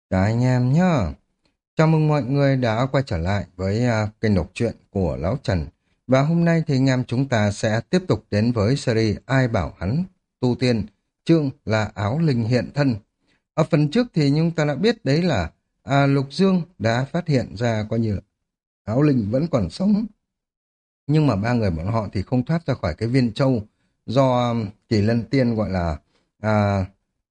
Chào anh em nhá. Chào mừng mọi người đã quay trở lại với kênh đọc truyện của Lão Trần. Và hôm nay thì anh em chúng ta sẽ tiếp tục đến với series Ai bảo hắn tu tiên, chương là áo linh hiện thân. Ở phần trước thì chúng ta đã biết đấy là Lục Dương đã phát hiện ra coi như là áo linh vẫn còn sống. Nhưng mà ba người bọn họ thì không thoát ra khỏi cái viên châu do Kỳ Lân Tiên gọi là à,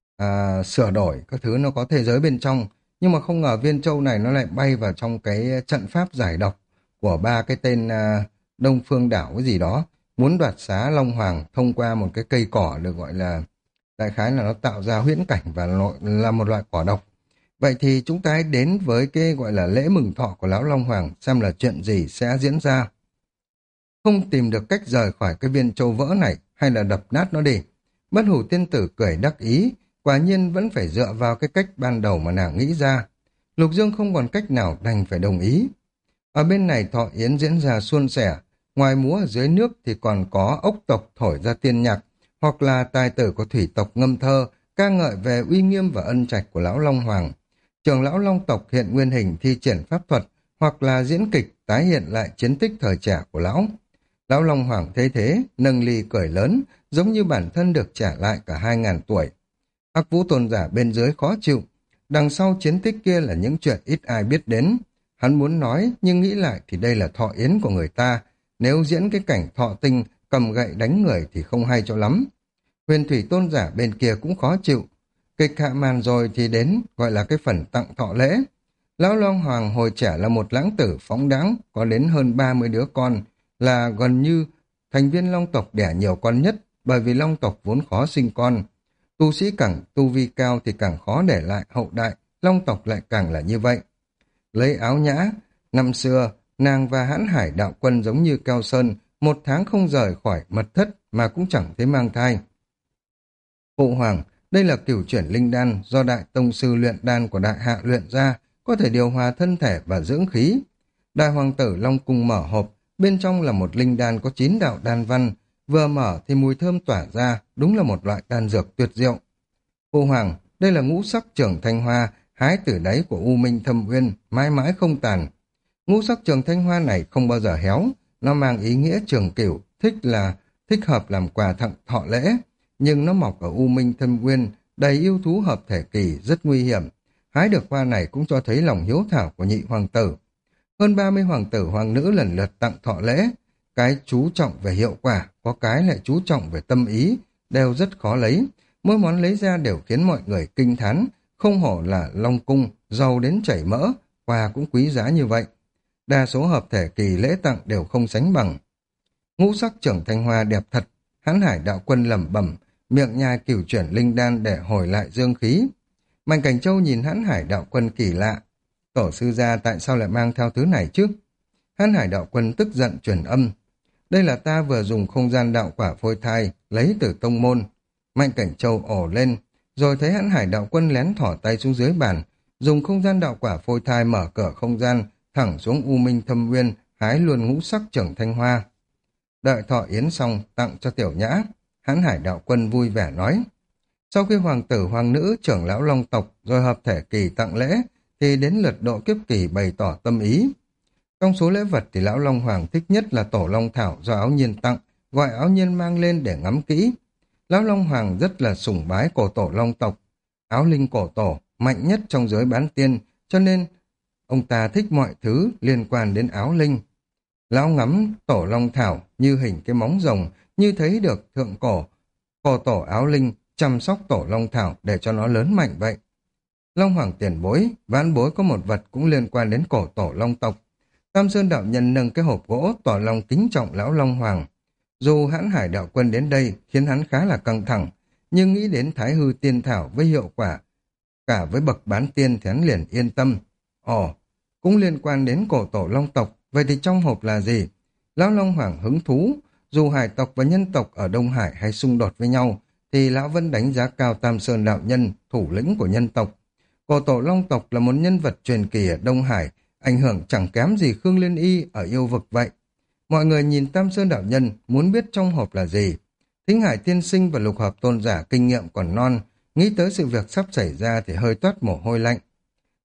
sửa đổi các thứ, nó có thế giới bên trong, nhưng mà không ngờ viên châu này nó lại bay vào trong cái trận pháp giải độc của ba cái tên Đông Phương Đảo cái gì đó, muốn đoạt xá Long Hoàng thông qua một cái cây cỏ được gọi là, đại khái là nó tạo ra huyễn cảnh và là một loại cỏ độc. Vậy thì chúng ta hãy đến với cái gọi là lễ mừng thọ của Lão Long Hoàng xem là chuyện gì sẽ diễn ra. Không tìm được cách rời khỏi cái viên châu vỡ này, hay là đập nát nó đi. Bất hủ tiên tử cười đắc ý, quả nhiên vẫn phải dựa vào cái cách ban đầu mà nàng nghĩ ra. Lục Dương không còn cách nào đành phải đồng ý. Ở bên này thọ yến diễn ra suôn sẻ, ngoài múa ở dưới nước thì còn có ốc tộc thổi ra tiên nhạc, hoặc là tài tử của thủy tộc ngâm thơ, ca ngợi về uy nghiêm và ân trạch của Lão Long Hoàng. Trưởng Lão Long tộc hiện nguyên hình thi triển pháp thuật, hoặc là diễn kịch tái hiện lại chiến tích thời trẻ của Lão. Lão Long Hoàng thấy thế, nâng ly cười lớn, giống như bản thân được trả lại cả 2.000 tuổi. Hắc Vũ Tôn giả bên dưới khó chịu, đằng sau chiến tích kia là những chuyện ít ai biết đến. Hắn muốn nói, nhưng nghĩ lại thì đây là thọ yến của người ta, nếu diễn cái cảnh thọ tinh cầm gậy đánh người thì không hay cho lắm. Huyền Thủy Tôn giả bên kia cũng khó chịu. Kịch hạ màn rồi thì đến, gọi là cái phần tặng thọ lễ. Lão Long Hoàng hồi trẻ là một lãng tử phóng đãng, có đến hơn 30 đứa con, là gần như thành viên Long tộc đẻ nhiều con nhất, bởi vì Long tộc vốn khó sinh con. Tu sĩ càng tu vi cao thì càng khó để lại hậu đại, Long tộc lại càng là như vậy. Lấy áo nhã, năm xưa, nàng và Hãn Hải đạo quân giống như keo sơn, 1 tháng không rời khỏi mật thất mà cũng chẳng thấy mang thai. Phụ hoàng, đây là cửu chuyển linh đan do đại tông sư luyện đan của đại hạ luyện ra, có thể điều hòa thân thể và dưỡng khí. Đại hoàng tử Long cung mở hộp, bên trong là một linh đan có 9 đạo đan văn, vừa mở thì mùi thơm tỏa ra, đúng là một loại đan dược tuyệt diệu. Phụ hoàng, đây là ngũ sắc trưởng thanh hoa, hái từ đáy của U Minh Thâm Uyên, mãi mãi không tàn. Ngũ sắc trường thanh hoa này không bao giờ héo, nó mang ý nghĩa trường cửu, thích hợp làm quà tặng thọ lễ, nhưng nó mọc ở U Minh Thâm Uyên, đầy yêu thú hợp thể kỳ, rất nguy hiểm. Hái được hoa này cũng cho thấy lòng hiếu thảo của nhị hoàng tử. Hơn 30 hoàng tử hoàng nữ lần lượt tặng thọ lễ, cái chú trọng về hiệu quả, có cái lại chú trọng về tâm ý, đều rất khó lấy. Mỗi món lấy ra đều khiến mọi người kinh thán, không hổ là Long cung, giàu đến chảy mỡ, quà cũng quý giá như vậy. Đa số hợp thể kỳ lễ tặng đều không sánh bằng. Ngũ sắc trưởng thanh hoa đẹp thật, Hãn Hải đạo quân lẩm bẩm, miệng nhai cửu chuyển linh đan để hồi lại dương khí. Mạnh Cảnh Châu nhìn Hãn Hải đạo quân kỳ lạ, tổ sư gia tại sao lại mang theo thứ này chứ? Hãn Hải đạo quân tức giận truyền âm, đây là ta vừa dùng không gian đạo quả phôi thai lấy từ tông môn. Mạnh Cảnh Châu ồ lên, rồi thấy Hãn Hải đạo quân lén thỏ tay xuống dưới bàn, dùng không gian đạo quả phôi thai mở cửa không gian thẳng xuống U Minh Thâm Uyên, hái luôn ngũ sắc trưởng thanh hoa. Đợi thọ yến xong tặng cho tiểu nhã, Hãn Hải đạo quân vui vẻ nói. Sau khi hoàng tử hoàng nữ trưởng lão Long tộc rồi hợp thể kỳ tặng lễ, thì đến lượt độ kiếp kỳ bày tỏ tâm ý. Trong số lễ vật thì lão Long Hoàng thích nhất là tổ Long Thảo do Áo Nhiên tặng, gọi Áo Nhiên mang lên để ngắm kỹ. Lão Long Hoàng rất là sủng bái cổ tổ Long tộc, áo linh cổ tổ, mạnh nhất trong giới bán tiên, cho nên ông ta thích mọi thứ liên quan đến áo linh. Lão ngắm tổ Long Thảo như hình cái móng rồng, như thấy được thượng cổ tổ áo linh chăm sóc tổ Long Thảo để cho nó lớn mạnh vậy. Long Hoàng tiền bối, vãn bối có một vật cũng liên quan đến cổ tổ Long tộc. Tam Sơn đạo nhân nâng cái hộp gỗ tỏ lòng kính trọng lão Long Hoàng. Dù Hãn Hải đạo quân đến đây khiến hắn khá là căng thẳng, nhưng nghĩ đến Thái Hư tiên thảo với hiệu quả cả với bậc bán tiên thì hắn liền yên tâm. Ồ, cũng liên quan đến cổ tổ Long tộc, vậy thì trong hộp là gì? Lão Long Hoàng hứng thú, dù hải tộc và nhân tộc ở Đông Hải hay xung đột với nhau, thì lão vẫn đánh giá cao Tam Sơn đạo nhân, thủ lĩnh của nhân tộc. Cổ tổ Long tộc là một nhân vật truyền kỳ ở Đông Hải, ảnh hưởng chẳng kém gì Khương Liên Y ở yêu vực vậy. Mọi người nhìn Tam Sơn đạo nhân muốn biết trong hộp là gì. Thính Hải tiên sinh và Lục Hợp tôn giả kinh nghiệm còn non, nghĩ tới sự việc sắp xảy ra thì hơi toát mồ hôi lạnh.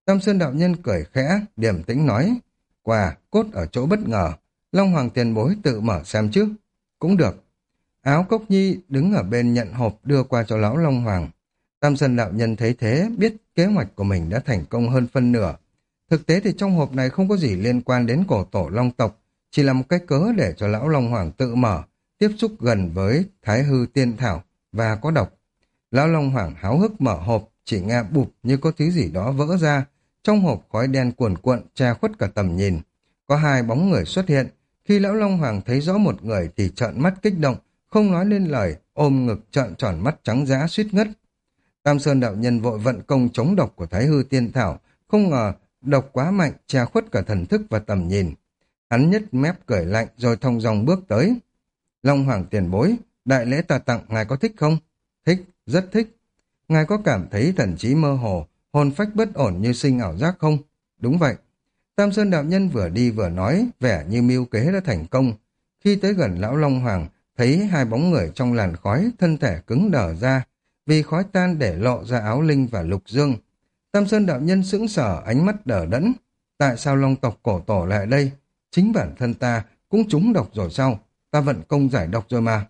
Tam Sơn đạo nhân cười khẽ, điềm tĩnh nói, quà, cốt ở chỗ bất ngờ, Long Hoàng tiền bối tự mở xem chứ. Cũng được. Áo Cốc Nhi đứng ở bên nhận hộp đưa qua cho lão Long Hoàng. Tam Sơn đạo nhân thấy thế, biết kế hoạch của mình đã thành công hơn phân nửa. Thực tế thì trong hộp này không có gì liên quan đến cổ tổ Long tộc, chỉ là một cái cớ để cho lão Long Hoàng tự mở, tiếp xúc gần với Thái Hư Tiên Thảo và có độc. Lão Long Hoàng háo hức mở hộp, chỉ nghe bụp như có thứ gì đó vỡ ra. Trong hộp khói đen cuồn cuộn che khuất cả tầm nhìn. Có hai bóng người xuất hiện. Khi lão Long Hoàng thấy rõ một người thì trợn mắt kích động, không nói lên lời, ôm ngực trợn tròn mắt trắng dã suýt ngất. Tam Sơn đạo nhân vội vận công chống độc của Thái Hư Tiên Thảo, không ngờ độc quá mạnh che khuất cả thần thức và tầm nhìn. Hắn nhếch mép cười lạnh rồi thong dong bước tới. Long Hoàng tiền bối, đại lễ ta tặng ngài có thích không? Thích, rất thích. Ngài có cảm thấy thần trí mơ hồ, hồn phách bất ổn như sinh ảo giác không? Đúng vậy. Tam Sơn đạo nhân vừa đi vừa nói, vẻ như mưu kế đã thành công. Khi tới gần lão Long Hoàng, thấy hai bóng người trong làn khói, thân thể cứng đờ ra, vì khói tan để lộ ra áo linh và lục dương. Tam Sơn đạo nhân sững sờ, ánh mắt đờ đẫn. Tại sao Long tộc cổ tổ lại đây? Chính bản thân ta cũng trúng độc rồi sao? Ta vận công giải độc rồi mà.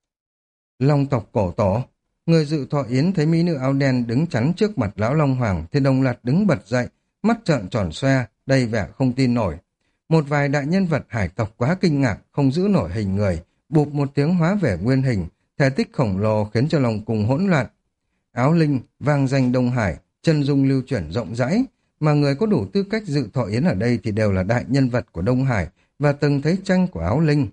Long tộc cổ tổ. Người dự thọ yến thấy mỹ nữ áo đen đứng chắn trước mặt lão Long Hoàng thì đồng loạt đứng bật dậy, mắt trợn tròn xoe, đầy vẻ không tin nổi. Một vài đại nhân vật hải tộc quá kinh ngạc, không giữ nổi hình người, bụp một tiếng hóa vẻ nguyên hình, thể tích khổng lồ khiến cho lòng cùng hỗn loạn. Áo linh, vang danh Đông Hải, chân dung lưu chuyển rộng rãi, mà người có đủ tư cách dự thọ yến ở đây thì đều là đại nhân vật của Đông Hải và từng thấy tranh của áo linh.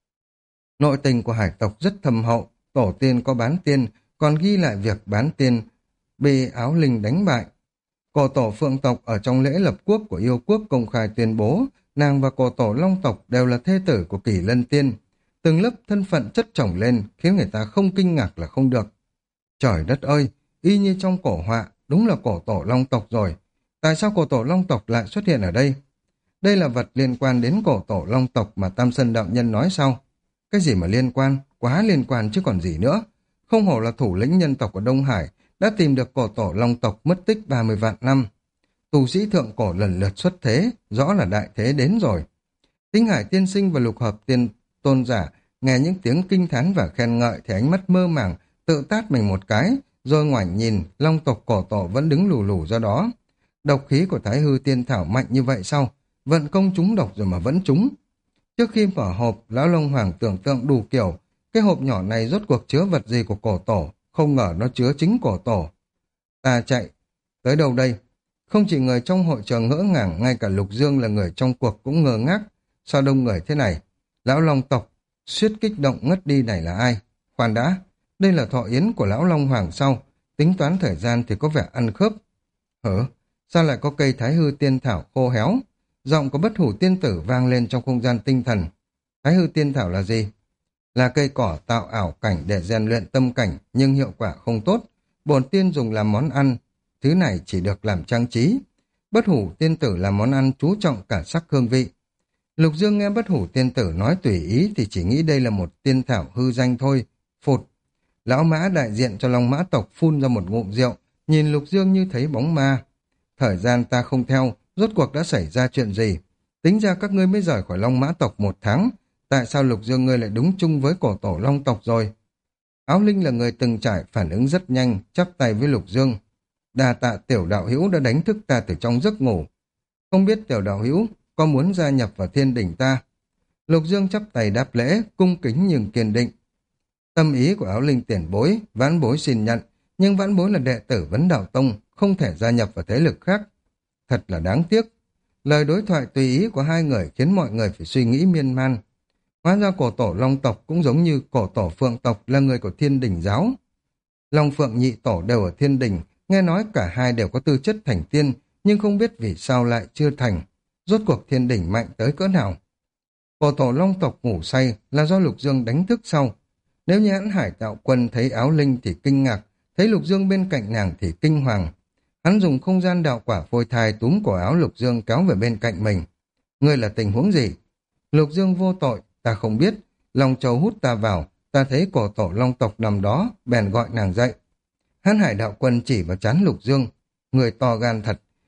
Nội tình của hải tộc rất thâm hậu, tổ tiên có bán tiên, còn ghi lại việc bán tiên bị áo linh đánh bại. Cổ tổ Phượng tộc ở trong lễ lập quốc của yêu quốc công khai tuyên bố nàng và cổ tổ Long tộc đều là thê tử của Kỳ Lân Tiên. Từng lớp thân phận chất chồng lên khiến người ta không kinh ngạc là không được. Trời đất ơi, y như trong cổ họa, đúng là cổ tổ Long tộc rồi. Tại sao cổ tổ Long tộc lại xuất hiện ở đây? Đây là vật liên quan đến cổ tổ Long tộc mà Tam Sơn đạo nhân nói sau. Cái gì mà liên quan? Quá liên quan chứ còn gì nữa. Không hổ là thủ lĩnh nhân tộc của Đông Hải, đã tìm được cổ tổ Long tộc mất tích 30 vạn năm. Tu sĩ thượng cổ lần lượt xuất thế, rõ là đại thế đến rồi. Tinh Hải tiên sinh và lục hợp tiên tôn giả nghe những tiếng kinh thán và khen ngợi thì ánh mắt mơ màng, tự tát mình một cái, rồi ngoảnh nhìn, Long tộc cổ tổ vẫn đứng lù lù ra đó. Độc khí của Thái Hư Tiên Thảo mạnh như vậy sao? Vận công trúng độc rồi mà vẫn trúng. Trước khi mở hộp, lão Long Hoàng tưởng tượng đủ kiểu, cái hộp nhỏ này rốt cuộc chứa vật gì của cổ tổ, không ngờ nó chứa chính cổ tổ. Ta chạy, tới đâu đây? Không chỉ người trong hội trường ngỡ ngàng, ngay cả Lục Dương là người trong cuộc cũng ngơ ngác. Sao đông người thế này? Lão Long tộc, suýt kích động ngất đi này là ai? Khoan đã, đây là thọ yến của lão Long Hoàng sau, tính toán thời gian thì có vẻ ăn khớp. Hở? Sao lại có cây Thái Hư Tiên Thảo khô héo? Giọng có bất hủ tiên tử vang lên trong không gian tinh thần. Thái Hư Tiên Thảo là gì? Là cây cỏ tạo ảo cảnh để rèn luyện tâm cảnh, nhưng hiệu quả không tốt. Bổn tiên dùng làm món ăn, thứ này chỉ được làm trang trí. Bất hủ tiên tử làm món ăn chú trọng cả sắc hương vị. Lục Dương nghe bất hủ tiên tử nói tùy ý thì chỉ nghĩ đây là một tiên thảo hư danh thôi. Phụt! Lão mã đại diện cho Long mã tộc phun ra một ngụm rượu, nhìn Lục Dương như thấy bóng ma. Thời gian ta không theo, rốt cuộc đã xảy ra chuyện gì? Tính ra các ngươi mới rời khỏi Long mã tộc 1 tháng. Tại sao Lục Dương ngươi lại đúng chung với cổ tổ Long tộc rồi? Áo Linh là người từng trải, phản ứng rất nhanh, chắp tay với Lục Dương. Đà tạ tiểu đạo hữu đã đánh thức ta từ trong giấc ngủ. Không biết tiểu đạo hữu có muốn gia nhập vào thiên đỉnh ta? Lục Dương chắp tay đáp lễ, cung kính nhưng kiên định. Tâm ý của Áo Linh tiền bối, vãn bối xin nhận, nhưng vãn bối là đệ tử Vấn Đạo Tông, không thể gia nhập vào thế lực khác. Thật là đáng tiếc. Lời đối thoại tùy ý của hai người khiến mọi người phải suy nghĩ miên man. Hóa ra cổ tổ Long tộc cũng giống như cổ tổ Phượng tộc là người của Thiên Đình giáo. Long Phượng nhị tổ đều ở Thiên Đình, nghe nói cả hai đều có tư chất thành tiên, nhưng không biết vì sao lại chưa thành. Rốt cuộc Thiên Đình mạnh tới cỡ nào? Cổ tổ Long tộc ngủ say là do Lục Dương đánh thức sau. Nếu như Hãn Hải Đạo Quân thấy Áo Linh thì kinh ngạc, thấy Lục Dương bên cạnh nàng thì kinh hoàng. Hắn dùng không gian đạo quả phôi thai túm cổ áo Lục Dương kéo về bên cạnh mình. Ngươi là tình huống gì? Lục Dương vô tội, ta không biết. Long Châu hút ta vào, ta thấy cổ tổ Long tộc nằm đó, bèn gọi nàng dậy. Hãn Hải Đạo Quân chỉ vào trán Lục Dương. Người to gan thật,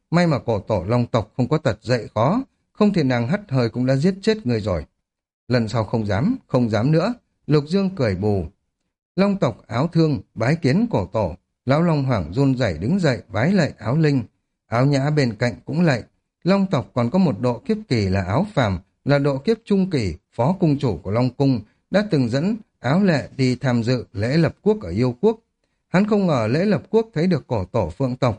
may mà cổ tổ long tộc không có tật dậy khó, không thì nàng hắt hơi cũng đã giết chết người rồi. Lần sau không dám nữa, Lục Dương cười bù. Long tộc áo thương, bái kiến cổ tổ, lão Long Hoàng run rẩy đứng dậy vái lạy áo linh. Áo nhã bên cạnh cũng lạy. Long tộc còn có một độ kiếp kỳ là áo phàm, là độ kiếp trung kỳ, phó cung chủ của Long Cung, đã từng dẫn áo lệ đi tham dự lễ lập quốc ở Yêu Quốc. Hắn không ngờ lễ lập quốc thấy được cổ tổ phượng tộc.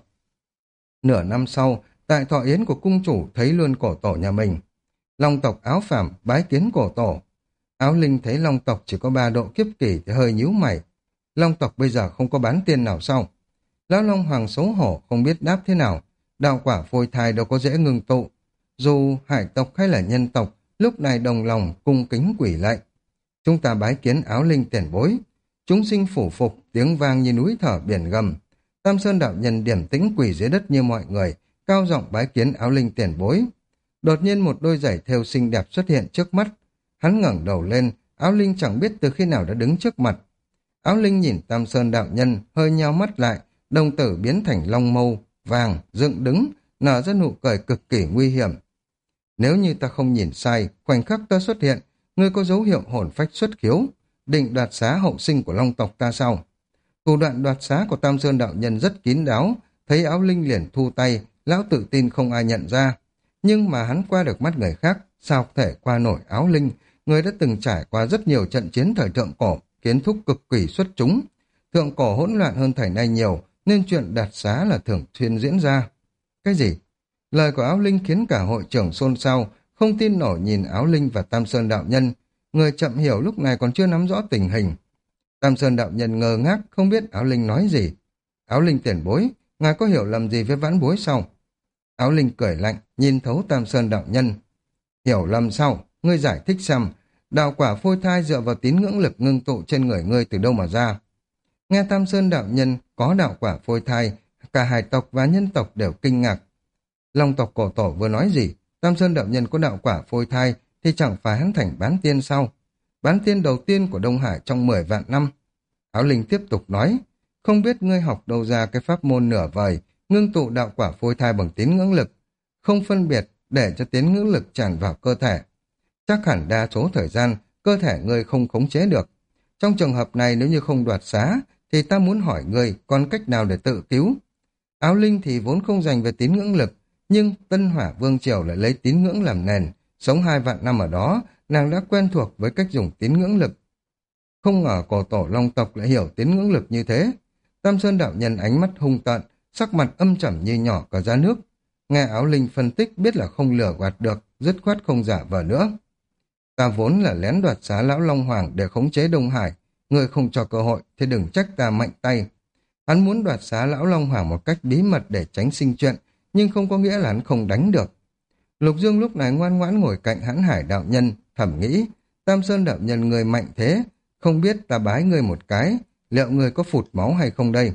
Nửa năm sau, tại thọ yến của cung chủ thấy luôn cổ tổ nhà mình. Long tộc áo phàm bái kiến cổ tổ. Áo linh thấy long tộc chỉ có 3 độ kiếp kỳ thì hơi nhíu mày. Long tộc bây giờ không có bán tiên nào sao? Lão Long Hoàng xấu hổ không biết đáp thế nào. Đạo quả phôi thai đâu có dễ ngừng tụ. Dù hải tộc hay là nhân tộc, lúc này đồng lòng cung kính quỷ lạy. Chúng ta bái kiến áo linh tiền bối. Chúng sinh phủ phục, tiếng vang như núi thở biển gầm. Tam Sơn đạo nhân điểm tĩnh quỷ dưới đất như mọi người, cao giọng bái kiến áo linh tiền bối. Đột nhiên một đôi giày thêu xinh đẹp xuất hiện trước mắt. Hắn ngẩng đầu lên, áo linh chẳng biết từ khi nào đã đứng trước mặt. Áo linh nhìn Tam Sơn đạo nhân, hơi nheo mắt lại, đồng tử biến thành long mâu, vàng, dựng đứng, nở ra nụ cười cực kỳ nguy hiểm. Nếu như ta không nhìn sai, khoảnh khắc ta xuất hiện, ngươi có dấu hiệu hồn phách xuất khiếu, định đoạt xá hậu sinh của long tộc ta sao? Thủ đoạn đoạt xá của Tam Sơn đạo nhân rất kín đáo, thấy áo linh liền thu tay, lão tự tin không ai nhận ra. Nhưng mà hắn qua được mắt người khác, sao có thể qua nổi áo linh, người đã từng trải qua rất nhiều trận chiến thời thượng cổ, kiến thức cực kỳ xuất chúng. Thượng cổ hỗn loạn hơn thời nay nhiều, nên chuyện đoạt xá là thường xuyên diễn ra. Cái gì? Lời của áo linh khiến cả hội trưởng xôn xao, không tin nổi nhìn áo linh và Tam Sơn đạo nhân. Người chậm hiểu lúc này còn chưa nắm rõ tình hình. Tam Sơn đạo nhân ngơ ngác, không biết áo linh nói gì. Áo linh tiền bối, ngài có hiểu lầm gì với vãn bối sao? Áo linh cười lạnh, nhìn thấu Tam Sơn đạo nhân. Hiểu lầm sao? Ngươi giải thích xem, đạo quả phôi thai dựa vào tín ngưỡng lực ngưng tụ trên người ngươi từ đâu mà ra? Nghe Tam Sơn đạo nhân có đạo quả phôi thai, cả hải tộc và nhân tộc đều kinh ngạc. Long tộc cổ tổ vừa nói gì? Tam Sơn đạo nhân có đạo quả phôi thai thì chẳng phải hắn thành bán tiên sao? Bán tiên đầu tiên của Đông Hải trong 10 vạn năm. Áo linh tiếp tục nói, không biết ngươi học đâu ra cái pháp môn nửa vời, ngưng tụ đạo quả phôi thai bằng tín ngưỡng lực, không phân biệt để cho tín ngưỡng lực tràn vào cơ thể. Chắc hẳn đa số thời gian, cơ thể ngươi không khống chế được. Trong trường hợp này nếu như không đoạt xá, thì ta muốn hỏi ngươi còn cách nào để tự cứu. Áo linh thì vốn không dành về tín ngưỡng lực, nhưng Tân Hỏa Vương Triều lại lấy tín ngưỡng làm nền, sống 2 vạn năm ở đó, nàng đã quen thuộc với cách dùng tín ngưỡng lực. Không ngờ cổ tổ long tộc lại hiểu tín ngưỡng lực như thế. Tam Sơn đạo nhân ánh mắt hung tợn, sắc mặt âm trầm như nhỏ cả ra nước. Nghe áo linh phân tích biết là không lừa gạt được, dứt khoát không giả vờ nữa. Ta vốn là lén đoạt xá lão Long Hoàng để khống chế Đông Hải, người không cho cơ hội thì đừng trách ta mạnh tay. Hắn muốn đoạt xá lão Long Hoàng một cách bí mật để tránh sinh chuyện, nhưng không có nghĩa là hắn không đánh được. Lục Dương lúc này ngoan ngoãn ngồi cạnh Hãn Hải đạo nhân, thầm nghĩ, Tam Sơn đạo nhân người mạnh thế, không biết ta bái ngươi một cái, liệu ngươi có phụt máu hay không đây?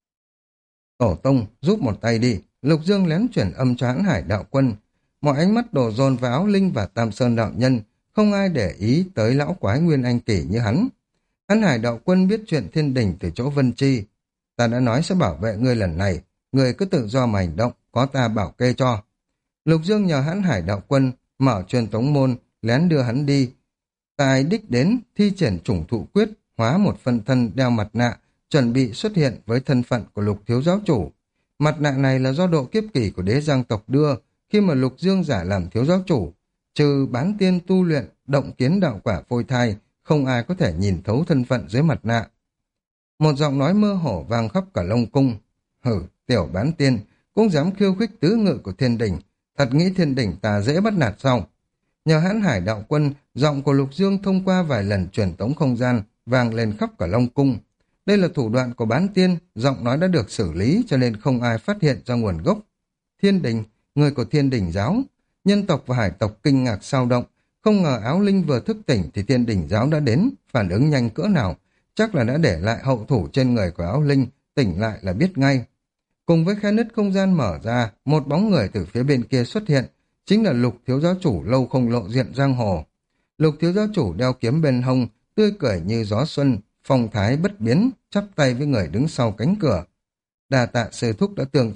Tổ tông, giúp một tay đi. Lục Dương lén chuyển âm cho Hãn Hải đạo quân. Mọi ánh mắt đổ dồn vào áo linh và Tam Sơn đạo nhân, không ai để ý tới lão quái Nguyên Anh Kỷ như hắn. Hãn Hải đạo quân biết chuyện thiên đình từ chỗ Vân Chi. Ta đã nói sẽ bảo vệ ngươi lần này, ngươi cứ tự do mà hành động, có ta bảo kê cho. Lục Dương nhờ Hãn Hải đạo quân mở truyền tống môn, lén đưa hắn đi. Tại đích đến, thi triển chủng thụ quyết, hóa một phân thân đeo mặt nạ, chuẩn bị xuất hiện với thân phận của Lục thiếu giáo chủ. Mặt nạ này là do độ kiếp kỳ của đế giang tộc đưa, khi mà Lục Dương giả làm thiếu giáo chủ. Trừ bán tiên tu luyện, động kiến đạo quả phôi thai, không ai có thể nhìn thấu thân phận dưới mặt nạ. Một giọng nói mơ hồ vang khắp cả Long Cung. Hử, tiểu bán tiên, cũng dám khiêu khích tứ ngự của thiên đình, thật nghĩ thiên đình ta dễ bắt nạt sao? Nhờ Hãn Hải đạo quân, giọng của Lục Dương thông qua vài lần truyền tống không gian, vang lên khắp cả Long Cung. Đây là thủ đoạn của bán tiên, giọng nói đã được xử lý cho nên không ai phát hiện ra nguồn gốc. Thiên đình, người của thiên đình giáo, nhân tộc và hải tộc kinh ngạc sao động, không ngờ áo linh vừa thức tỉnh thì thiên đình giáo đã đến, phản ứng nhanh cỡ nào, chắc là đã để lại hậu thủ trên người của áo linh, tỉnh lại là biết ngay. Cùng với khe nứt không gian mở ra, một bóng người từ phía bên kia xuất hiện, chính là Lục thiếu giáo chủ lâu không lộ diện giang hồ. Lục thiếu giáo chủ đeo kiếm bên hông, tươi cười như gió xuân, phong thái bất biến, chắp tay với người đứng sau cánh cửa. Đà tạ sư thúc đã tương trợ,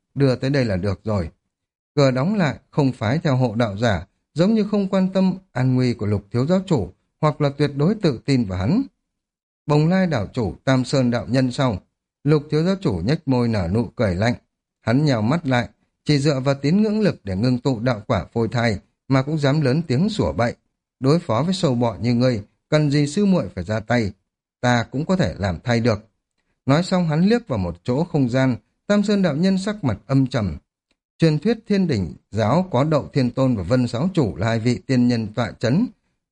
đưa tới đây là được rồi. Cửa đóng lại, không phái theo hộ đạo giả, giống như không quan tâm an nguy của Lục thiếu giáo chủ, hoặc là tuyệt đối tự tin vào hắn. Bồng Lai đảo chủ, Tam Sơn đạo nhân sau. Lục thiếu giáo chủ nhếch môi nở nụ cười lạnh. Hắn nhào mắt lại, chỉ dựa vào tín ngưỡng lực để ngưng tụ đạo quả phôi thai, mà cũng dám lớn tiếng sủa bậy. Đối phó với sâu bọ như ngươi, cần gì sư muội phải ra tay, ta cũng có thể làm thay được. Nói xong hắn liếc vào một chỗ không gian, Tam Sơn đạo nhân sắc mặt âm trầm. Truyền thuyết Thiên Đỉnh giáo có Đậu Thiên Tôn và Vân Giáo chủ là hai vị tiên nhân tọa chấn.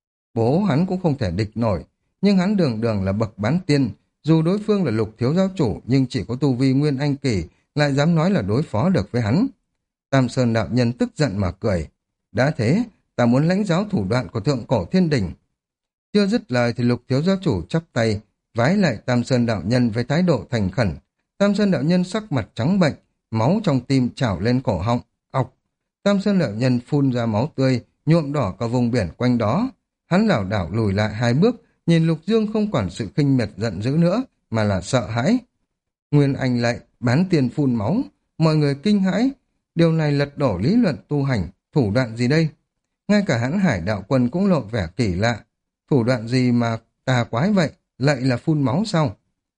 Bố hắn cũng không thể địch nổi, nhưng hắn đường đường là bậc bán tiên, dù đối phương là Lục thiếu giáo chủ nhưng chỉ có tu vi nguyên anh kỳ, lại dám nói là đối phó được với hắn. Tam Sơn đạo nhân tức giận mà cười. Đã thế, ta muốn lãnh giáo thủ đoạn của thượng cổ Thiên Đỉnh. Chưa dứt lời thì Lục thiếu giáo chủ chắp tay, vái lại Tam Sơn đạo nhân với thái độ thành khẩn. Tam Sơn đạo nhân sắc mặt trắng bệch, máu trong tim trào lên cổ họng, ọc. Tam Sơn đạo nhân phun ra máu tươi, nhuộm đỏ cả vùng biển quanh đó. Hắn lảo đảo lùi lại 2 bước, nhìn Lục Dương không còn sự khinh miệt giận dữ nữa, mà là sợ hãi. Nguyên Anh lại bán tiền phun máu, mọi người kinh hãi. Điều này lật đổ lý luận tu hành, thủ đoạn gì đây? Ngay cả Hãn Hải đạo quân cũng lộ vẻ kỳ lạ. Thủ đoạn gì mà tà quái vậy, lại là phun máu sao?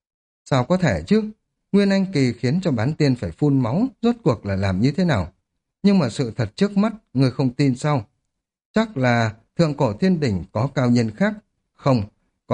Sao có thể chứ? Nguyên Anh kỳ khiến cho bán tiên phải phun máu, rốt cuộc là làm như thế nào? Nhưng mà sự thật trước mắt, người không tin sao? Chắc là thượng cổ Thiên Đỉnh có cao nhân khác. Không, có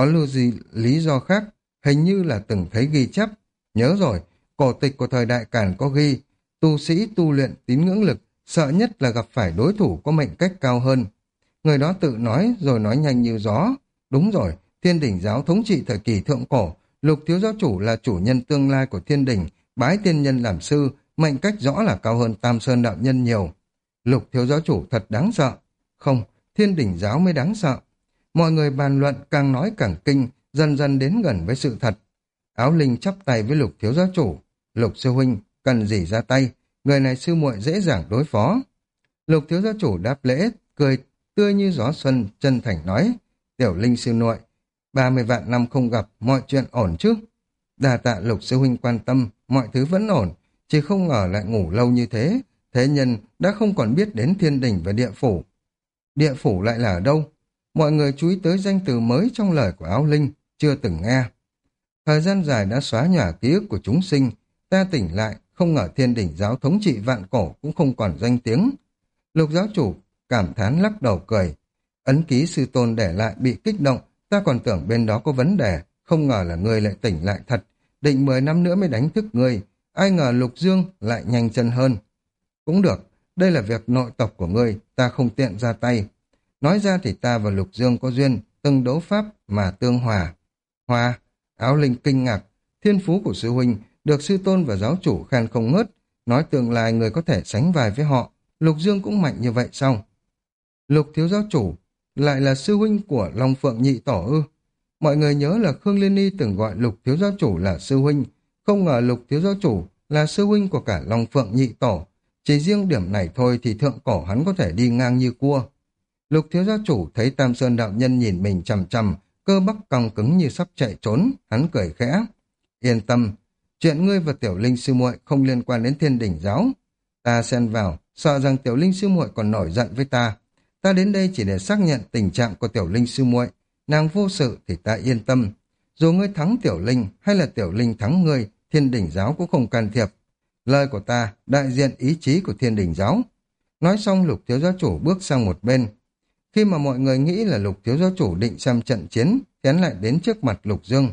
lý do khác, hình như là từng thấy ghi chép. Nhớ rồi, cổ tịch của thời đại Càn có ghi, tu sĩ tu luyện tín ngưỡng lực, sợ nhất là gặp phải đối thủ có mệnh cách cao hơn. Người đó tự nói rồi nói nhanh như gió. Đúng rồi, Thiên Đỉnh giáo thống trị thời kỳ thượng cổ, Lục thiếu giáo chủ là chủ nhân tương lai của Thiên Đỉnh, bái tiên nhân làm sư, mệnh cách rõ là cao hơn Tam Sơn đạo nhân nhiều. Lục thiếu giáo chủ thật đáng sợ. Không, Thiên Đỉnh giáo mới đáng sợ. Mọi người bàn luận càng nói càng kinh, dần dần đến gần với sự thật. Áo Linh chắp tay với Lục thiếu giáo chủ. Lục sư huynh, cần gì ra tay, người này sư muội dễ dàng đối phó. Lục thiếu giáo chủ đáp lễ, cười tươi như gió xuân, chân thành nói. Tiểu Linh sư muội, 30 vạn năm không gặp, mọi chuyện ổn chứ? Đà tạ Lục sư huynh quan tâm, mọi thứ vẫn ổn, chỉ không ngờ lại ngủ lâu như thế. Thế nhân đã không còn biết đến Thiên Đình và địa phủ. Địa phủ lại là ở đâu? Mọi người chú ý tới danh từ mới trong lời của Áo Linh, chưa từng nghe. Thời gian dài đã xóa nhòa ký ức của chúng sinh, ta tỉnh lại, không ngờ Thiên Đỉnh giáo thống trị vạn cổ cũng không còn danh tiếng. Lục giáo chủ cảm thán lắc đầu cười. Ấn ký sư tôn để lại bị kích động, ta còn tưởng bên đó có vấn đề, không ngờ là ngươi lại tỉnh lại thật, định 10 năm nữa mới đánh thức ngươi, ai ngờ Lục Dương lại nhanh chân hơn. Cũng được, đây là việc nội tộc của ngươi, ta không tiện ra tay. Nói ra thì ta và Lục Dương có duyên, từng đấu pháp mà tương hòa. Hòa, Áo Linh kinh ngạc, thiên phú của sư huynh được sư tôn và giáo chủ khen không ngớt, nói tương lai người có thể sánh vai với họ. Lục Dương cũng mạnh như vậy sao? Lục thiếu giáo chủ lại là sư huynh của Long Phượng nhị tổ ư? Mọi người nhớ là Khương Liên Nhi từng gọi Lục thiếu giáo chủ là sư huynh, không ngờ Lục thiếu giáo chủ là sư huynh của cả Long Phượng nhị tổ. Chỉ riêng điểm này thôi thì thượng cổ hắn có thể đi ngang như cua. Lục thiếu gia chủ thấy Tam Sơn đạo nhân nhìn mình chằm chằm, cơ bắp căng cứng như sắp chạy trốn, hắn cười khẽ. Yên tâm, chuyện ngươi và Tiểu Linh sư muội không liên quan đến Thiên Đỉnh giáo. Ta xen vào, sợ rằng Tiểu Linh sư muội còn nổi giận với ta. Ta đến đây chỉ để xác nhận tình trạng của Tiểu Linh sư muội, nàng vô sự thì ta yên tâm. Dù ngươi thắng Tiểu Linh hay là Tiểu Linh thắng ngươi, Thiên Đỉnh giáo cũng không can thiệp. Lời của ta đại diện ý chí của Thiên Đỉnh giáo. Nói xong Lục thiếu gia chủ bước sang một bên. Khi mà mọi người nghĩ là Lục thiếu gia chủ định xem trận chiến, tiến lại đến trước mặt Lục Dương.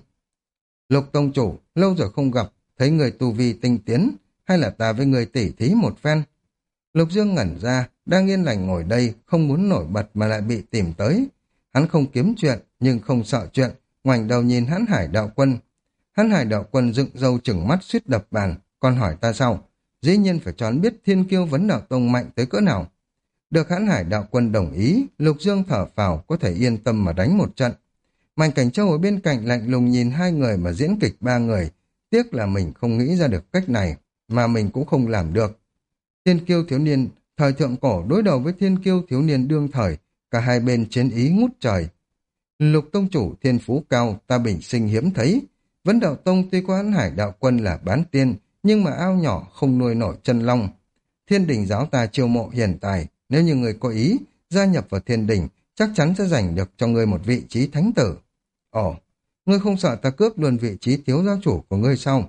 Lục tông chủ, lâu rồi không gặp, thấy người tu vi tinh tiến, hay là ta với người tỉ thí một phen? Lục Dương ngẩn ra, đang yên lành ngồi đây, không muốn nổi bật mà lại bị tìm tới. Hắn không kiếm chuyện, nhưng không sợ chuyện, ngoảnh đầu nhìn Hãn Hải đạo quân. Hãn Hải đạo quân dựng râu chừng mắt suýt đập bàn, còn hỏi ta sao? Dĩ nhiên phải cho hắn biết Thiên Kiêu Vấn Đạo Tông mạnh tới cỡ nào. Được Hãn Hải đạo quân đồng ý, Lục Dương thở phào có thể yên tâm mà đánh một trận. Mạnh Cảnh Châu ở bên cạnh lạnh lùng nhìn hai người mà diễn kịch ba người. Tiếc là mình không nghĩ ra được cách này, mà mình cũng không làm được. Thiên Kiêu thiếu niên thời thượng cổ đối đầu với Thiên Kiêu thiếu niên đương thời, cả hai bên chiến ý ngút trời. Lục tông chủ thiên phú cao, ta bình sinh hiếm thấy. Vấn Đạo Tông tuy có Hãn Hải đạo quân là bán tiên, nhưng mà ao nhỏ không nuôi nổi chân long. Thiên đình giáo ta chiêu mộ hiền tài, nếu như người có ý, gia nhập vào thiên đình, chắc chắn sẽ giành được cho ngươi một vị trí thánh tử. Ồ, ngươi không sợ ta cướp luôn vị trí thiếu giáo chủ của ngươi sao?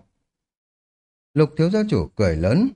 Lục thiếu giáo chủ cười lớn.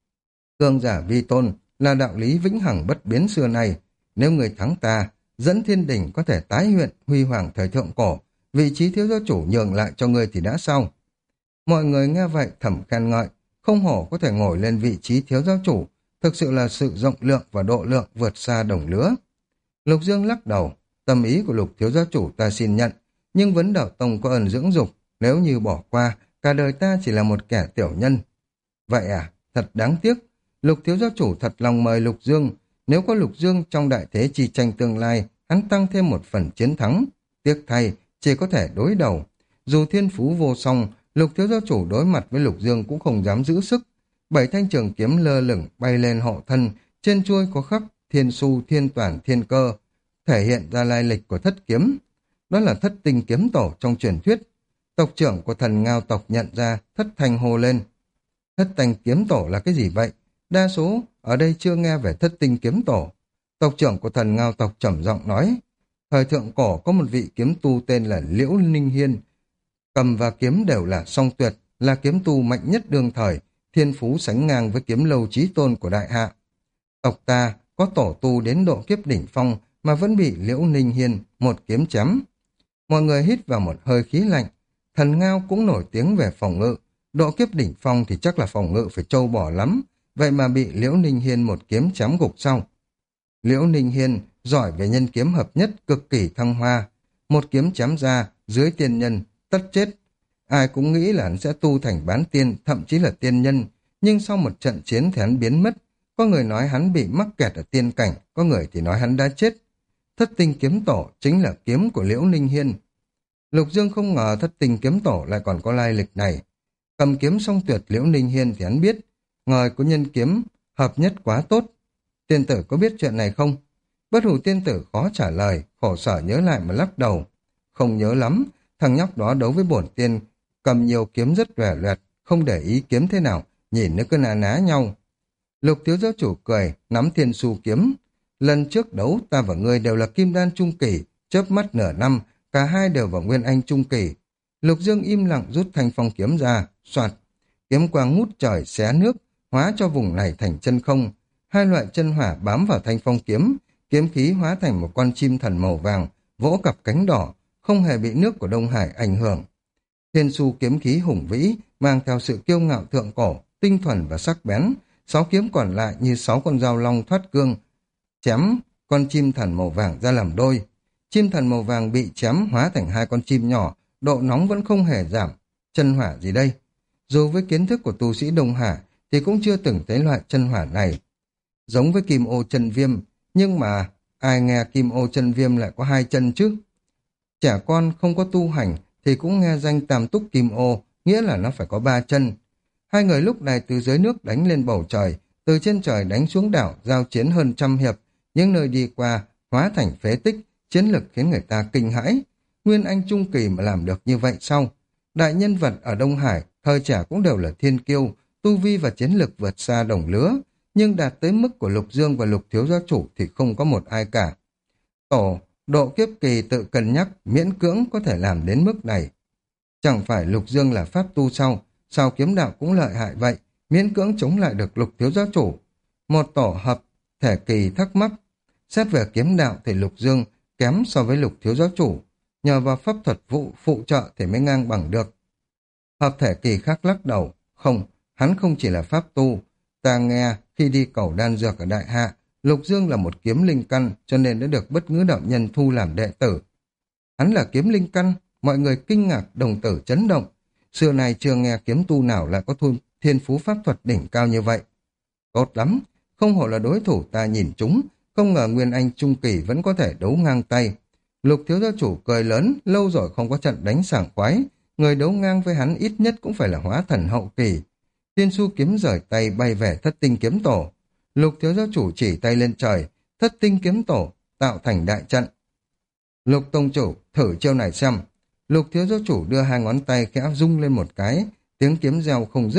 Cường giả vi tôn là đạo lý vĩnh hằng bất biến xưa nay. Nếu người thắng ta, dẫn thiên đình có thể tái hiện huy hoàng thời thượng cổ, vị trí thiếu giáo chủ nhường lại cho ngươi thì đã xong. Mọi người nghe vậy thầm khen ngợi, không hổ có thể ngồi lên vị trí thiếu giáo chủ, thực sự là sự rộng lượng và độ lượng vượt xa đồng lứa. Lục Dương lắc đầu, tâm ý của Lục thiếu giáo chủ ta xin nhận, nhưng vấn đạo tông có ơn dưỡng dục, nếu như bỏ qua, cả đời ta chỉ là một kẻ tiểu nhân. Vậy à, thật đáng tiếc. Lục thiếu giáo chủ thật lòng mời Lục Dương, nếu có Lục Dương trong đại thế chi tranh tương lai, hắn tăng thêm một phần chiến thắng. Tiếc thay, chỉ có thể đối đầu. Dù thiên phú vô song, Lục thiếu giáo chủ đối mặt với Lục Dương cũng không dám giữ sức. 7 thanh trường kiếm lơ lửng bay lên hộ thân, trên chuôi có khắc thiên su, thiên toàn, thiên cơ, thể hiện ra lai lịch của thất kiếm. Đó là thất tinh kiếm tổ trong truyền thuyết. Tộc trưởng của thần Ngao tộc nhận ra, thất thanh hô lên. Thất tinh kiếm tổ là cái gì vậy? Đa số ở đây chưa nghe về thất tinh kiếm tổ. Tộc trưởng của thần Ngao tộc trầm giọng nói. Thời thượng cổ có một vị kiếm tu tên là Liễu Ninh Hiên. Cầm và kiếm đều là song tuyệt, là kiếm tu mạnh nhất đương thời, thiên phú sánh ngang với kiếm lâu chí tôn của đại hạ. Tộc ta có tổ tu đến độ kiếp đỉnh phong mà vẫn bị Liễu Ninh Hiên một kiếm chém. Mọi người hít vào một hơi khí lạnh. Thần Ngao cũng nổi tiếng về phòng ngự, độ kiếp đỉnh phong thì chắc là phòng ngự phải trâu bò lắm, vậy mà bị Liễu Ninh Hiên một kiếm chém gục sau. Liễu Ninh Hiên giỏi về nhân kiếm hợp nhất, cực kỳ thăng hoa, một kiếm chém ra dưới tiên nhân tất chết. Ai cũng nghĩ là hắn sẽ tu thành bán tiên, thậm chí là tiên nhân, nhưng sau một trận chiến thì hắn biến mất. Có người nói hắn bị mắc kẹt ở tiên cảnh, có người thì nói hắn đã chết. Thất tinh kiếm tổ chính là kiếm của Liễu Ninh Hiên. Lục Dương không ngờ thất tinh kiếm tổ lại còn có lai lịch này. Cầm kiếm song tuyệt Liễu Ninh Hiên thì hắn biết, ngời của nhân kiếm hợp nhất quá tốt. Tiên tử có biết chuyện này không? Bất Hủ tiên tử khó trả lời, khổ sở nhớ lại mà lắc đầu. Không nhớ lắm, thằng nhóc đó đấu với bổn tiên, cầm nhiều kiếm rất lòe loẹt, không để ý kiếm thế nào, nhìn nó cứ ná ná nhau. Lục thiếu giáo chủ cười, nắm thiên su kiếm. Lần trước đấu ta và ngươi đều là kim đan trung kỳ, chớp mắt nửa năm, cả hai đều vào nguyên anh trung kỳ. Lục Dương im lặng rút thanh phong kiếm ra, soạt. Kiếm quang ngút trời xé nước, hóa cho vùng này thành chân không. Hai loại chân hỏa bám vào thanh phong kiếm, kiếm khí hóa thành một con chim thần màu vàng, vỗ cặp cánh đỏ, không hề bị nước của Đông Hải ảnh hưởng. Thiên su kiếm khí hùng vĩ, mang theo sự kiêu ngạo thượng cổ, tinh thuần và sắc bén. 6 kiếm còn lại như 6 con dao long thoát cương, chém con chim thần màu vàng ra làm đôi. Chim thần màu vàng bị chém hóa thành 2 con chim nhỏ, độ nóng vẫn không hề giảm. Chân hỏa gì đây? Dù với kiến thức của tu sĩ Đông Hải thì cũng chưa từng thấy loại chân hỏa này. Giống với kim ô chân viêm, nhưng mà ai nghe kim ô chân viêm lại có 2 chân chứ? Trẻ con không có tu hành thì cũng nghe danh tam túc kim ô, nghĩa là nó phải có 3 chân. Hai người lúc này từ dưới nước đánh lên bầu trời, từ trên trời đánh xuống đảo, giao chiến hơn 100 hiệp, những nơi đi qua hóa thành phế tích, chiến lực khiến người ta kinh hãi. Nguyên anh trung kỳ mà làm được như vậy sao? Đại nhân vật ở Đông Hải, thời trẻ cũng đều là thiên kiêu, tu vi và chiến lực vượt xa đồng lứa, nhưng đạt tới mức của Lục Dương và Lục thiếu gia chủ thì không có một ai cả. Độ kiếp kỳ tự cân nhắc, miễn cưỡng có thể làm đến mức này. Chẳng phải Lục Dương là pháp tu sao kiếm đạo cũng lợi hại vậy, miễn cưỡng chống lại được Lục thiếu gia chủ. Một tổ hợp thể kỳ thắc mắc. Xét về kiếm đạo thì Lục Dương kém so với Lục thiếu gia chủ, nhờ vào pháp thuật phụ trợ thì mới ngang bằng được. Hợp thể kỳ khác lắc đầu, không, hắn không chỉ là pháp tu. Ta nghe khi đi cầu đan dược ở Đại Hạ, Lục Dương là một kiếm linh căn, cho nên đã được Bất Ngữ đạo nhân thu làm đệ tử. Hắn là kiếm linh căn, mọi người kinh ngạc, đồng tử chấn động. Xưa này chưa nghe kiếm tu nào lại có thiên phú pháp thuật đỉnh cao như vậy. Tốt lắm, không hổ là đối thủ ta nhìn chúng, không ngờ Nguyên Anh Trung Kỳ vẫn có thể đấu ngang tay. Lục thiếu gia chủ cười lớn, lâu rồi không có trận đánh sảng khoái, người đấu ngang với hắn ít nhất cũng phải là hóa thần hậu kỳ. Thiên su kiếm rời tay bay về thất tinh kiếm tổ. Lục thiếu gia chủ chỉ tay lên trời, thất tinh kiếm tổ tạo thành đại trận. Lục tông chủ thử chiêu này xem. Lục thiếu gia chủ đưa 2 ngón tay khẽ rung lên một cái, tiếng kiếm reo không dứt,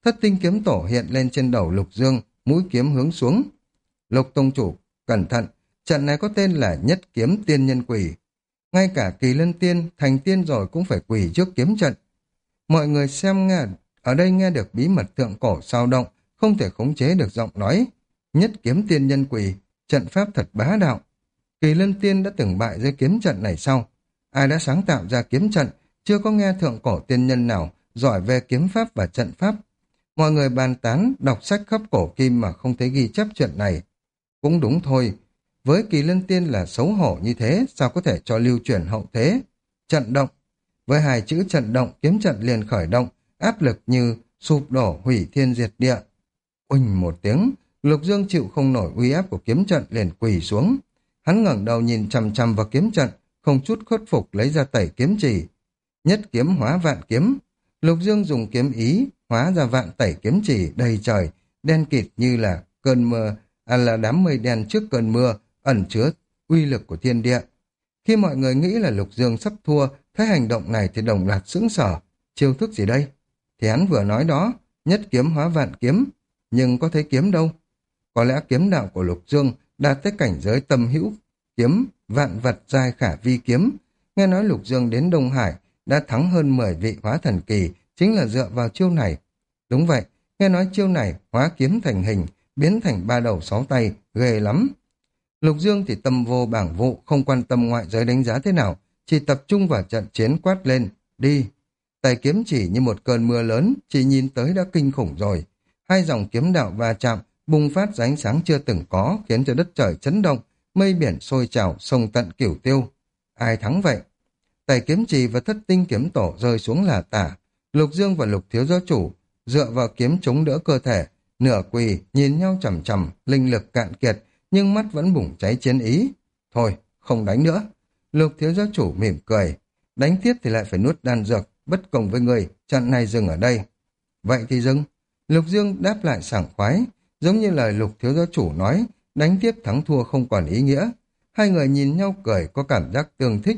Thất tinh kiếm tổ hiện lên trên đầu Lục Dương, mũi kiếm hướng xuống. Lục tông chủ, cẩn thận, trận này có tên là Nhất Kiếm Tiên Nhân Quỷ. Ngay cả Kỳ Lân Tiên, thành tiên rồi cũng phải quỳ trước kiếm trận. Mọi người xem nghe, ở đây nghe được bí mật thượng cổ sao động, không thể khống chế được giọng nói. Nhất Kiếm Tiên Nhân Quỷ, trận pháp thật bá đạo. Kỳ Lân Tiên đã từng bại dưới kiếm trận này sau. Ai đã sáng tạo ra kiếm trận, chưa có nghe thượng cổ tiên nhân nào giỏi về kiếm pháp và trận pháp. Mọi người bàn tán, đọc sách khắp cổ kim mà không thấy ghi chép chuyện này. Cũng đúng thôi, với Kỳ Lân Tiên là xấu hổ như thế, sao có thể cho lưu truyền hậu thế? Trận động. Với hai chữ trận động, kiếm trận liền khởi động, áp lực như sụp đổ hủy thiên diệt địa. Uỳnh một tiếng, Lục Dương chịu không nổi uy áp của kiếm trận liền quỳ xuống. Hắn ngẩng đầu nhìn chằm chằm vào kiếm trận, không chút khuất phục lấy ra tẩy kiếm chỉ. Nhất kiếm hóa vạn kiếm. Lục Dương dùng kiếm ý hóa ra vạn tẩy kiếm chỉ đầy trời, đen kịt như là cơn mưa, là đám mây đen trước cơn mưa, ẩn chứa uy lực của thiên địa. Khi mọi người nghĩ là Lục Dương sắp thua, thấy hành động này thì đồng loạt sững sờ. Chiêu thức gì đây? Thì hắn vừa nói đó, nhất kiếm hóa vạn kiếm, nhưng có thấy kiếm đâu. Có lẽ kiếm đạo của Lục Dương đạt tới cảnh giới tâm hữu kiếm, vạn vật giai khả vi kiếm. Nghe nói Lục Dương đến Đông Hải đã thắng hơn 10 vị hóa thần kỳ, chính là dựa vào chiêu này. Đúng vậy, nghe nói chiêu này hóa kiếm thành hình, biến thành 3 đầu 6 tay, ghê lắm. Lục Dương thì tâm vô bảng vụ, không quan tâm ngoại giới đánh giá thế nào, chỉ tập trung vào trận chiến quát lên, đi. Tay kiếm chỉ như một cơn mưa lớn, chỉ nhìn tới đã kinh khủng rồi. Hai dòng kiếm đạo va chạm, bùng phát ra ánh sáng chưa từng có, khiến cho đất trời chấn động, mây biển sôi trào, sông tận cửu tiêu. Ai thắng vậy? Tay kiếm trì và thất tinh kiếm tổ rơi xuống là tả. Lục Dương và Lục thiếu giáo chủ dựa vào kiếm chống đỡ cơ thể, nửa quỳ nhìn nhau chằm chằm, linh lực cạn kiệt, nhưng mắt vẫn bùng cháy chiến ý. Thôi, không đánh nữa. Lục thiếu giáo chủ mỉm cười. Đánh tiếp thì lại phải nuốt đan dược, bất công với người, trận này dừng ở đây. Vậy thì dừng. Lục Dương đáp lại sảng khoái, giống như lời Lục thiếu giáo chủ nói, đánh tiếp thắng thua không còn ý nghĩa. Hai người nhìn nhau cười, có cảm giác tương thích.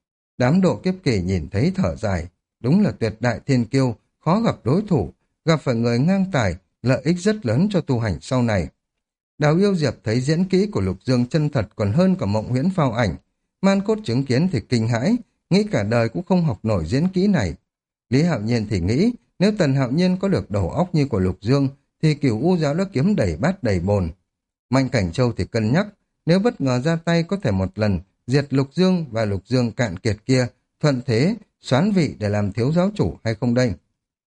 Đám độ kiếp kỳ nhìn thấy thở dài, đúng là tuyệt đại thiên kiêu, khó gặp đối thủ, gặp phải người ngang tài, lợi ích rất lớn cho tu hành sau này. Đào Yêu Diệp thấy diễn kỹ của Lục Dương chân thật còn hơn cả Mộng Huyễn phao ảnh. Man Cốt chứng kiến thì kinh hãi, nghĩ cả đời cũng không học nổi diễn kỹ này. Lý Hạo Nhiên thì nghĩ, nếu Tần Hạo Nhiên có được đầu óc như của Lục Dương, thì Cửu U giáo đã kiếm đầy bát đầy bồn. Mạnh Cảnh Châu thì cân nhắc, nếu bất ngờ ra tay có thể một lần diệt Lục Dương và Lục Dương cạn kiệt kia, thuận thế, soán vị để làm thiếu giáo chủ hay không đây?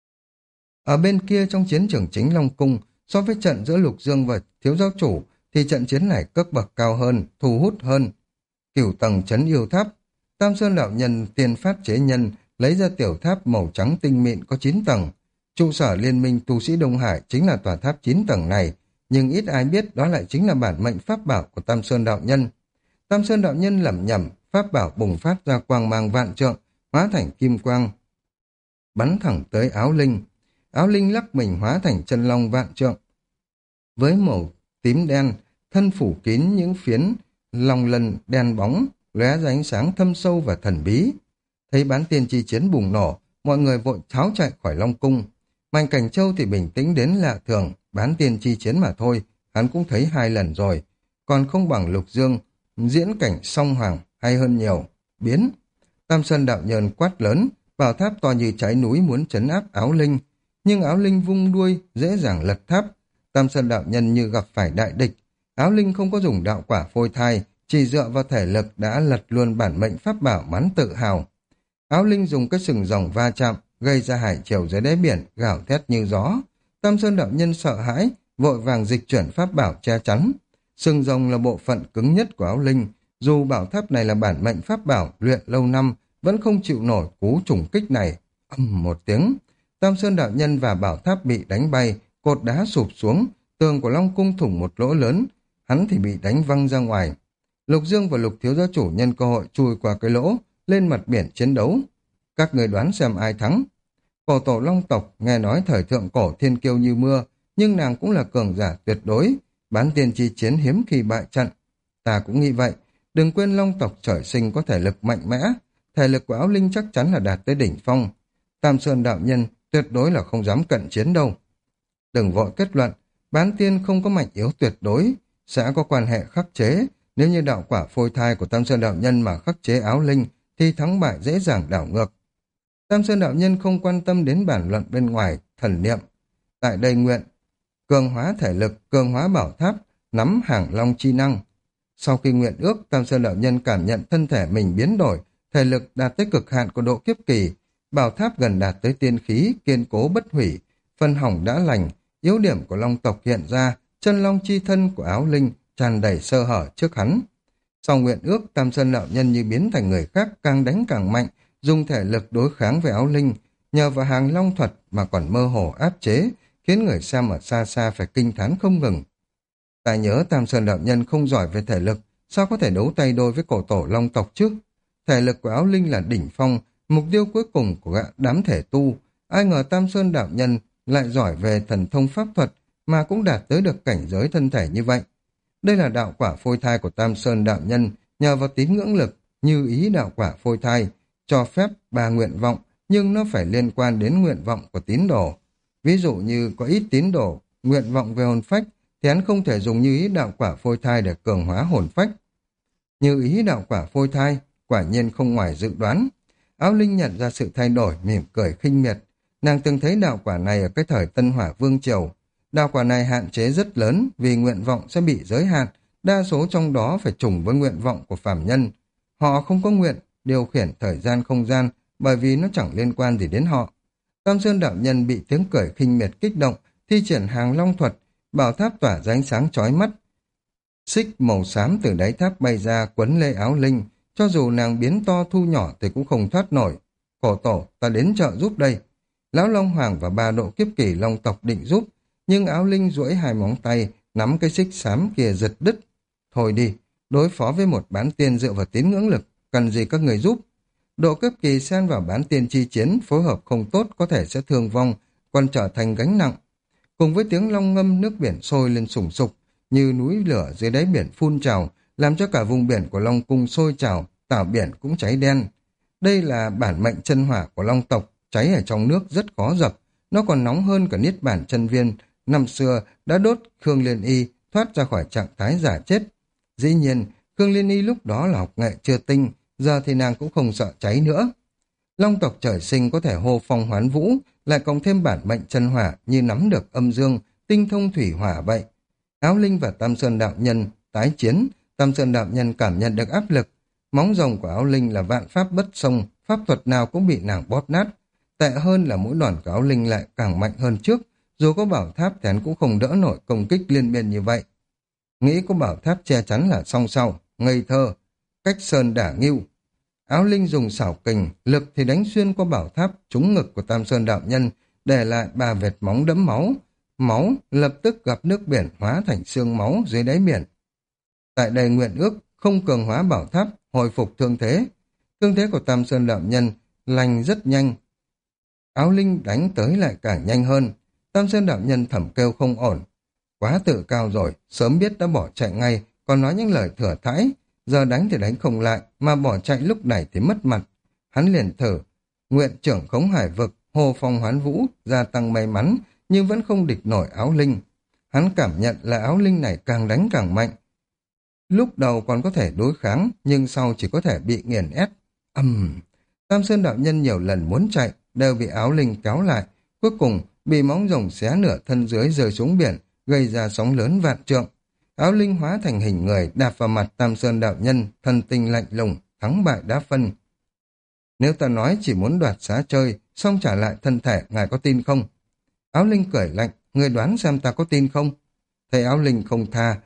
Ở bên kia trong chiến trường chính Long Cung, so với trận giữa Lục Dương và thiếu giáo chủ, thì trận chiến này cấp bậc cao hơn, thu hút hơn. Cửu tầng trấn yêu tháp, Tam Sơn đạo nhân tiên phát chế nhân lấy ra tiểu tháp màu trắng tinh mịn có 9 tầng. Trụ sở liên minh tu sĩ Đông Hải chính là tòa tháp 9 tầng này, nhưng ít ai biết đó lại chính là bản mệnh pháp bảo của Tam Sơn đạo nhân. Tam Sơn đạo nhân lẩm nhẩm, pháp bảo bùng phát ra quang mang vạn trượng, hóa thành kim quang, bắn thẳng tới Áo Linh. Áo Linh lắc mình hóa thành chân long vạn trượng. Với màu tím đen, thân phủ kín những phiến long lân đen bóng, lóe ra ánh sáng thâm sâu và thần bí. Thấy bán tiên chi chiến bùng nổ, mọi người vội tháo chạy khỏi Long Cung. Mạnh Cảnh Châu thì bình tĩnh đến lạ thường, bán tiên chi chiến mà thôi, hắn cũng thấy 2 lần rồi, còn không bằng Lục Dương diễn cảnh song hoàng hay hơn nhiều. Biến. Tam Sơn đạo nhân quát lớn, bảo tháp to như trái núi muốn trấn áp Áo Linh, nhưng Áo Linh vung đuôi dễ dàng lật tháp. Tam Sơn đạo nhân như gặp phải đại địch. Áo Linh không có dùng đạo quả phôi thai, chỉ dựa vào thể lực đã lật luôn bản mệnh pháp bảo mắn tự hào. Áo Linh dùng cái sừng rồng va chạm, gây ra hải triều dưới đáy biển, gào thét như gió. Tam Sơn đạo nhân sợ hãi, vội vàng dịch chuyển pháp bảo che chắn. Sừng rồng là bộ phận cứng nhất của Áo Linh, dù bảo tháp này là bản mệnh pháp bảo luyện lâu năm, vẫn không chịu nổi cú trùng kích này. Ầm một tiếng, Tam Sơn đạo nhân và bảo tháp bị đánh bay, cột đá sụp xuống, tường của Long Cung thủng một lỗ lớn, hắn thì bị đánh văng ra ngoài. Lục Dương và Lục thiếu giáo chủ nhân cơ hội chui qua cái lỗ, lên mặt biển chiến đấu. Các người đoán xem ai thắng? Cổ tổ Long tộc nghe nói thời thượng cổ thiên kiêu như mưa, nhưng nàng cũng là cường giả tuyệt đối, bán tiên chi chiến hiếm khi bại trận. Ta cũng nghĩ vậy, đừng quên Long tộc trời sinh có thể lực mạnh mẽ, thể lực của Áo Linh chắc chắn là đạt tới đỉnh phong. Tam Sơn đạo nhân tuyệt đối là không dám cận chiến đâu. Đừng vội kết luận, bán tiên không có mạnh yếu tuyệt đối, sẽ có quan hệ khắc chế. Nếu như đạo quả phôi thai của Tam Sơn đạo nhân mà khắc chế áo linh, thì thắng bại dễ dàng đảo ngược. Tam Sơn đạo nhân không quan tâm đến bản luận bên ngoài, thần niệm. Tại đây nguyện, cường hóa thể lực, cường hóa bảo tháp, nắm hàng long chi năng. Sau khi nguyện ước, Tam Sơn đạo nhân cảm nhận thân thể mình biến đổi, thể lực đạt tới cực hạn của độ kiếp kỳ, bảo tháp gần đạt tới tiên khí, kiên cố bất hủy, phân hỏng đã lành, yếu điểm của long tộc hiện ra, chân long chi thân của áo linh tràn đầy sơ hở trước hắn. Sau nguyện ước, Tam Sơn đạo nhân như biến thành người khác, càng đánh càng mạnh, dùng thể lực đối kháng với áo linh, nhờ vào hàng long thuật mà còn mơ hồ áp chế, khiến người xem ở xa xa phải kinh thán không ngừng. Ta nhớ Tam Sơn đạo nhân không giỏi về thể lực, sao có thể đấu tay đôi với cổ tổ long tộc chứ? Thể lực của áo linh là đỉnh phong, mục tiêu cuối cùng của đám thể tu. Ai ngờ Tam Sơn đạo nhân lại giỏi về thần thông pháp thuật mà cũng đạt tới được cảnh giới thân thể như vậy. Đây là đạo quả phôi thai của Tam Sơn đạo nhân, nhờ vào tín ngưỡng lực, như ý đạo quả phôi thai, cho phép 3 nguyện vọng, nhưng nó phải liên quan đến nguyện vọng của tín đồ. Ví dụ như có ít tín đồ, nguyện vọng về hồn phách, thì hắn không thể dùng như ý đạo quả phôi thai để cường hóa hồn phách. Như ý đạo quả phôi thai, quả nhiên không ngoài dự đoán. Áo Linh nhận ra sự thay đổi, mỉm cười khinh miệt. Nàng từng thấy đạo quả này ở cái thời Tân Hỏa Vương Triều. Đạo quả này hạn chế rất lớn vì nguyện vọng sẽ bị giới hạn, đa số trong đó phải trùng với nguyện vọng của phàm nhân. Họ không có nguyện điều khiển thời gian không gian bởi vì nó chẳng liên quan gì đến họ. Tam Sơn đạo nhân bị tiếng cười khinh miệt kích động, thi triển hàng long thuật, bảo tháp tỏa ra ánh sáng chói mắt. Xích màu xám từ đáy tháp bay ra quấn lê áo linh, cho dù nàng biến to thu nhỏ thì cũng không thoát nổi. Cổ tổ, ta đến trợ giúp đây. Lão Long Hoàng và 3 độ kiếp kỳ long tộc định giúp, nhưng áo linh duỗi 2 móng tay, nắm cái xích xám kia giật đứt. Thôi đi, đối phó với một bán tiên dựa vào tín ngưỡng lực, cần gì các người giúp. Độ kiếp kỳ xen vào bán tiên chi chiến, phối hợp không tốt có thể sẽ thương vong, còn trở thành gánh nặng. Cùng với tiếng long ngâm, nước biển sôi lên sùng sục, như núi lửa dưới đáy biển phun trào, làm cho cả vùng biển của Long Cung sôi trào, tảo biển cũng cháy đen. Đây là bản mệnh chân hỏa của Long tộc, cháy ở trong nước rất khó dập, nó còn nóng hơn cả niết bản chân viên, năm xưa đã đốt Khương Liên Y thoát ra khỏi trạng thái giả chết. Dĩ nhiên, Khương Liên Y lúc đó là học nghệ chưa tinh, giờ thì nàng cũng không sợ cháy nữa. Long tộc trời sinh có thể hô phong hoán vũ, lại cộng thêm bản mệnh chân hỏa như nắm được âm dương, tinh thông thủy hỏa vậy. Áo Linh và Tam Sơn đạo nhân tái chiến, Tam Sơn đạo nhân cảm nhận được áp lực. Móng rồng của Áo Linh là vạn pháp bất xông, pháp thuật nào cũng bị nàng bóp nát. Tệ hơn là mỗi đòn của Áo Linh lại càng mạnh hơn trước, dù có bảo tháp thì hắn cũng không đỡ nổi công kích liên miên như vậy. Nghĩ có bảo tháp che chắn là xong sau, ngây thơ, cách sơn đả ngưu. Áo Linh dùng xảo kình, lực thì đánh xuyên qua bảo tháp trúng ngực của Tam Sơn đạo nhân, để lại 3 vệt móng đẫm máu. Máu lập tức gặp nước biển hóa thành xương máu dưới đáy biển. Tại đây nguyện ước không cường hóa bảo tháp, hồi phục thương thế. Thương thế của Tam Sơn đạo nhân lành rất nhanh. Áo Linh đánh tới lại càng nhanh hơn. Tam Sơn đạo nhân thầm kêu không ổn. Quá tự cao rồi, sớm biết đã bỏ chạy ngay, còn nói những lời thừa thãi. Giờ đánh thì đánh không lại, mà bỏ chạy lúc này thì mất mặt. Hắn liền thử, nguyện trưởng khống hải vực, hồ phong hoán vũ, gia tăng may mắn, nhưng vẫn không địch nổi Áo Linh. Hắn cảm nhận là Áo Linh này càng đánh càng mạnh. Lúc đầu còn có thể đối kháng, nhưng sau chỉ có thể bị nghiền ép. Tam Sơn đạo nhân nhiều lần muốn chạy, đều bị Áo Linh kéo lại. Cuối cùng, bị móng rồng xé nửa thân dưới rơi xuống biển, gây ra sóng lớn vạn trượng. Áo Linh hóa thành hình người đạp vào mặt Tam Sơn đạo nhân, thân tinh lạnh lùng, thắng bại đã phân. Nếu ta nói chỉ muốn đoạt xá chơi, xong trả lại thân thể, ngài có tin không? Áo Linh cười lạnh, người đoán xem ta có tin không? Thấy Áo Linh không tha,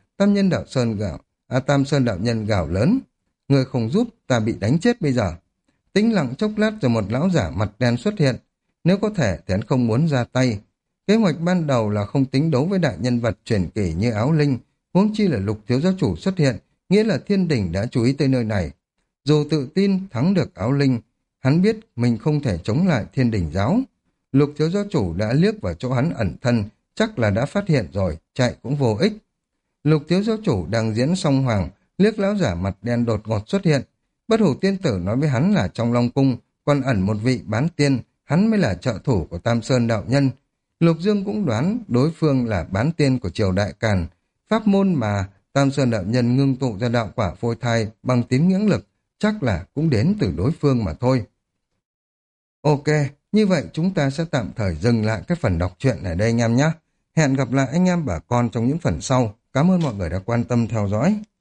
Tam Sơn đạo nhân gào lớn. Người không giúp, ta bị đánh chết bây giờ. Tĩnh lặng chốc lát rồi một lão giả mặt đen xuất hiện. Nếu có thể thì hắn không muốn ra tay. Kế hoạch ban đầu là không tính đấu với đại nhân vật truyền kỳ như Áo Linh, huống chi là Lục thiếu giáo chủ xuất hiện, nghĩa là thiên đình đã chú ý tới nơi này. Dù tự tin thắng được Áo Linh, hắn biết mình không thể chống lại thiên đình giáo. Lục thiếu giáo chủ đã liếc vào chỗ hắn ẩn thân, chắc là đã phát hiện rồi, chạy cũng vô ích. Lục thiếu giáo chủ đang diễn song hoàng, liếc lão giả mặt đen đột ngột xuất hiện. Bất Hủ tiên tử nói với hắn là trong Long Cung, còn ẩn một vị bán tiên, hắn mới là trợ thủ của Tam Sơn đạo nhân. Lục Dương cũng đoán đối phương là bán tiên của triều Đại Càn, pháp môn mà Tam Sơn đạo nhân ngưng tụ ra đạo quả phôi thai bằng tín ngưỡng lực, chắc là cũng đến từ đối phương mà thôi. Ok, như vậy chúng ta sẽ tạm thời dừng lại cái phần đọc truyện ở đây anh em nhé. Hẹn gặp lại anh em bà con trong những phần sau. Cảm ơn mọi người đã quan tâm theo dõi.